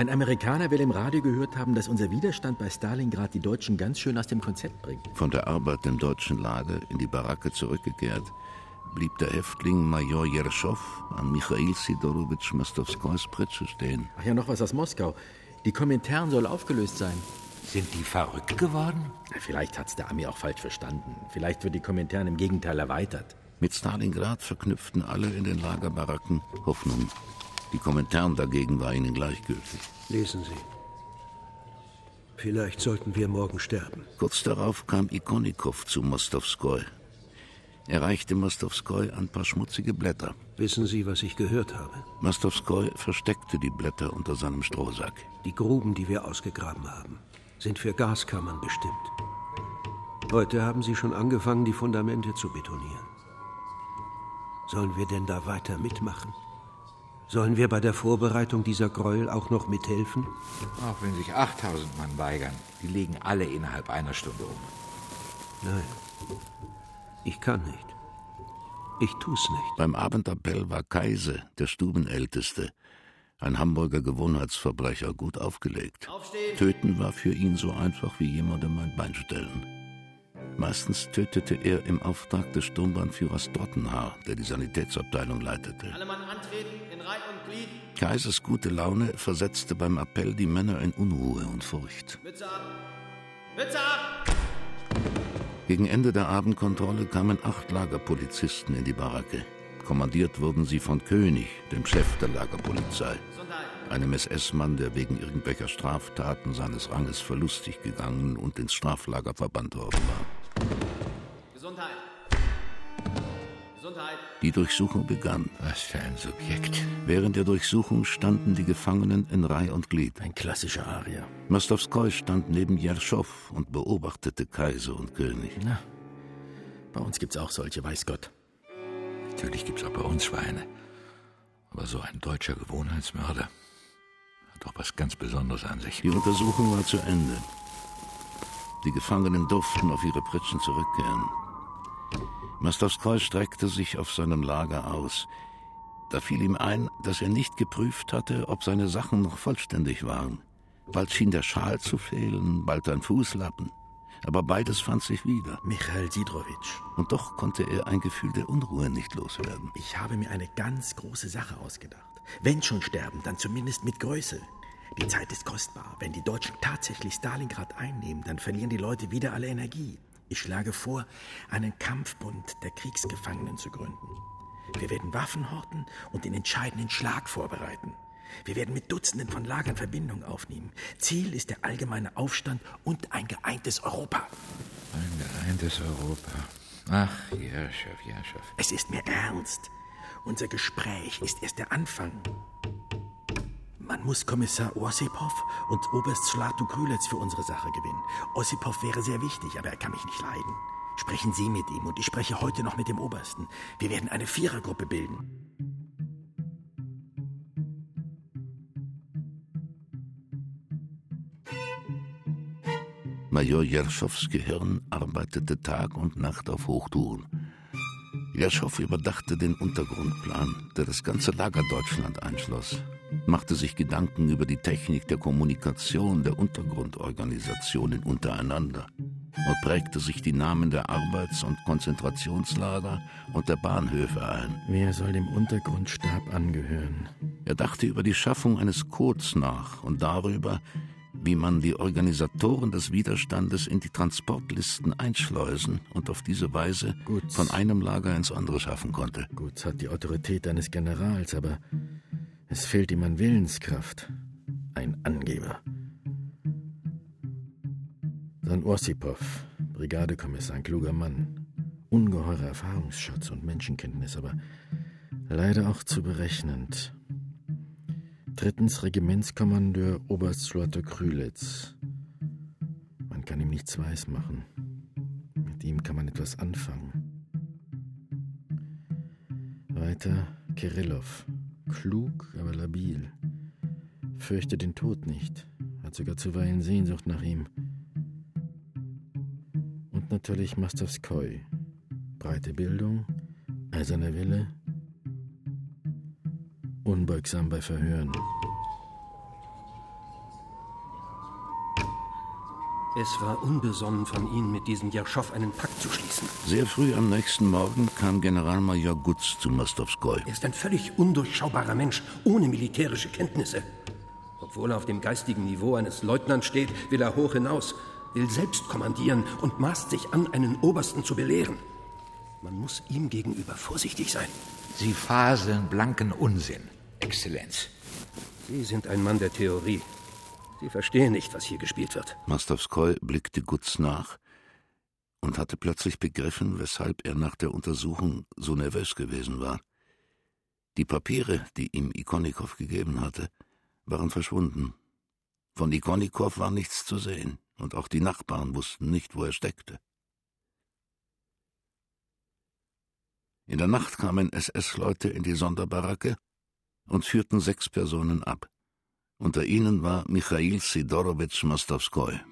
Ein Amerikaner will im Radio gehört haben, dass unser Widerstand bei Stalingrad die Deutschen ganz schön aus dem Konzept bringt. Von der Arbeit im deutschen Lager in die Baracke zurückgekehrt, blieb der Häftling Major Jerschow an Michail Sidorowitsch Mostowskojs Pritsche stehen. Ach ja, noch was aus Moskau. Die Komintern soll aufgelöst sein. Sind die verrückt geworden? Vielleicht hat's der Ami auch falsch verstanden. Vielleicht wird die Komintern im Gegenteil erweitert. Mit Stalingrad verknüpften alle in den Lagerbaracken Hoffnung. Die Komintern dagegen war ihnen gleichgültig. Lesen Sie. Vielleicht sollten wir morgen sterben. Kurz darauf kam Ikonikow zu Mostowskoj. Er reichte Mostowskoj ein paar schmutzige Blätter. Wissen Sie, was ich gehört habe? Mostowskoj versteckte die Blätter unter seinem Strohsack. Die Gruben, die wir ausgegraben haben, sind für Gaskammern bestimmt. Heute haben Sie schon angefangen, die Fundamente zu betonieren. Sollen wir denn da weiter mitmachen? Sollen wir bei der Vorbereitung dieser Gräuel auch noch mithelfen? Auch wenn sich 8000 Mann weigern, die legen alle innerhalb einer Stunde um. Nein, ich kann nicht. Ich tu's nicht. Beim Abendappell war Kaise, der Stubenälteste, ein Hamburger Gewohnheitsverbrecher, gut aufgelegt. Aufstehen. Töten war für ihn so einfach wie jemandem ein Bein stellen. Meistens tötete er im Auftrag des Sturmbannführers Trottenhaar, der die Sanitätsabteilung leitete. Alle Mann antreten, in Reihe und Glied. Kaisers gute Laune versetzte beim Appell die Männer in Unruhe und Furcht. Mütze ab! Mütze ab! Gegen Ende der Abendkontrolle kamen 8 Lagerpolizisten in die Baracke. Kommandiert wurden sie von König, dem Chef der Lagerpolizei. Einem SS-Mann, der wegen irgendwelcher Straftaten seines Ranges verlustig gegangen und ins Straflager verbannt worden war. Gesundheit! Gesundheit! Die Durchsuchung begann. Was für ein Subjekt. Während der Durchsuchung standen die Gefangenen in Reih und Glied. Ein klassischer Arier. Mostowskoj stand neben Jerschow und beobachtete Kaiser und König. Na, bei uns gibt's auch solche, weiß Gott. Natürlich gibt's auch bei uns Schweine. Aber so ein deutscher Gewohnheitsmörder hat doch was ganz Besonderes an sich. Die Untersuchung war zu Ende. Die Gefangenen durften auf ihre Pritschen zurückkehren. Mostowskoj streckte sich auf seinem Lager aus. Da fiel ihm ein, dass er nicht geprüft hatte, ob seine Sachen noch vollständig waren. Bald schien der Schal zu fehlen, bald ein Fußlappen. Aber beides fand sich wieder. Michail Sidorowitsch. Und doch konnte er ein Gefühl der Unruhe nicht loswerden. Ich habe mir eine ganz große Sache ausgedacht. Wenn schon sterben, dann zumindest mit Größe. Die Zeit ist kostbar. Wenn die Deutschen tatsächlich Stalingrad einnehmen, dann verlieren die Leute wieder alle Energie. Ich schlage vor, einen Kampfbund der Kriegsgefangenen zu gründen. Wir werden Waffen horten und den entscheidenden Schlag vorbereiten. Wir werden mit Dutzenden von Lagern Verbindung aufnehmen. Ziel ist der allgemeine Aufstand und ein geeintes Europa. Ein geeintes Europa. Ach, Jerschow. Es ist mir ernst. Unser Gespräch ist erst der Anfang. Man muss Kommissar Ossipow und Oberst Zlatu Krülec für unsere Sache gewinnen. Ossipow wäre sehr wichtig, aber er kann mich nicht leiden. Sprechen Sie mit ihm und ich spreche heute noch mit dem Obersten. Wir werden eine Vierergruppe bilden. Major Jerschows Gehirn arbeitete Tag und Nacht auf Hochtouren. Jerschow überdachte den Untergrundplan, der das ganze Lager Deutschland einschloss, machte sich Gedanken über die Technik der Kommunikation der Untergrundorganisationen untereinander und prägte sich die Namen der Arbeits- und Konzentrationslager und der Bahnhöfe ein. Wer soll dem Untergrundstab angehören? Er dachte über die Schaffung eines Codes nach und darüber, wie man die Organisatoren des Widerstandes in die Transportlisten einschleusen und auf diese Weise von einem Lager ins andere schaffen konnte. Gutz hat die Autorität eines Generals, aber es fehlt ihm an Willenskraft. Ein Angeber. Dann Ossipow, Brigadekommissar, ein kluger Mann. Ungeheurer Erfahrungsschatz und Menschenkenntnis, aber leider auch zu berechnend. 3. Regimentskommandeur Oberst Zlatu Krülec. Man kann ihm nichts weismachen. Mit ihm kann man etwas anfangen. Weiter Kirillov. Klug, aber labil. Fürchtet den Tod nicht. Hat sogar zuweilen Sehnsucht nach ihm. Und natürlich Mostowskoj. Breite Bildung, eiserner Wille, unbeugsam bei Verhören. Es war unbesonnen von Ihnen, mit diesem Jerschow einen Pakt zu schließen. Sehr früh am nächsten Morgen kam Generalmajor Gutz zu Mostowskoi. Er ist ein völlig undurchschaubarer Mensch, ohne militärische Kenntnisse. Obwohl er auf dem geistigen Niveau eines Leutnants steht, will er hoch hinaus, will selbst kommandieren und maßt sich an, einen Obersten zu belehren. Man muss ihm gegenüber vorsichtig sein. Sie faseln blanken Unsinn, Exzellenz. Sie sind ein Mann der Theorie. Sie verstehen nicht, was hier gespielt wird. Mostowskoi blickte Gutz nach und hatte plötzlich begriffen, weshalb er nach der Untersuchung so nervös gewesen war. Die Papiere, die ihm Ikonikow gegeben hatte, waren verschwunden. Von Ikonikow war nichts zu sehen, und auch die Nachbarn wussten nicht, wo er steckte. In der Nacht kamen SS-Leute in die Sonderbaracke und führten 6 Personen ab. Unter ihnen war Michail Sidorowitsch Mostowskoi.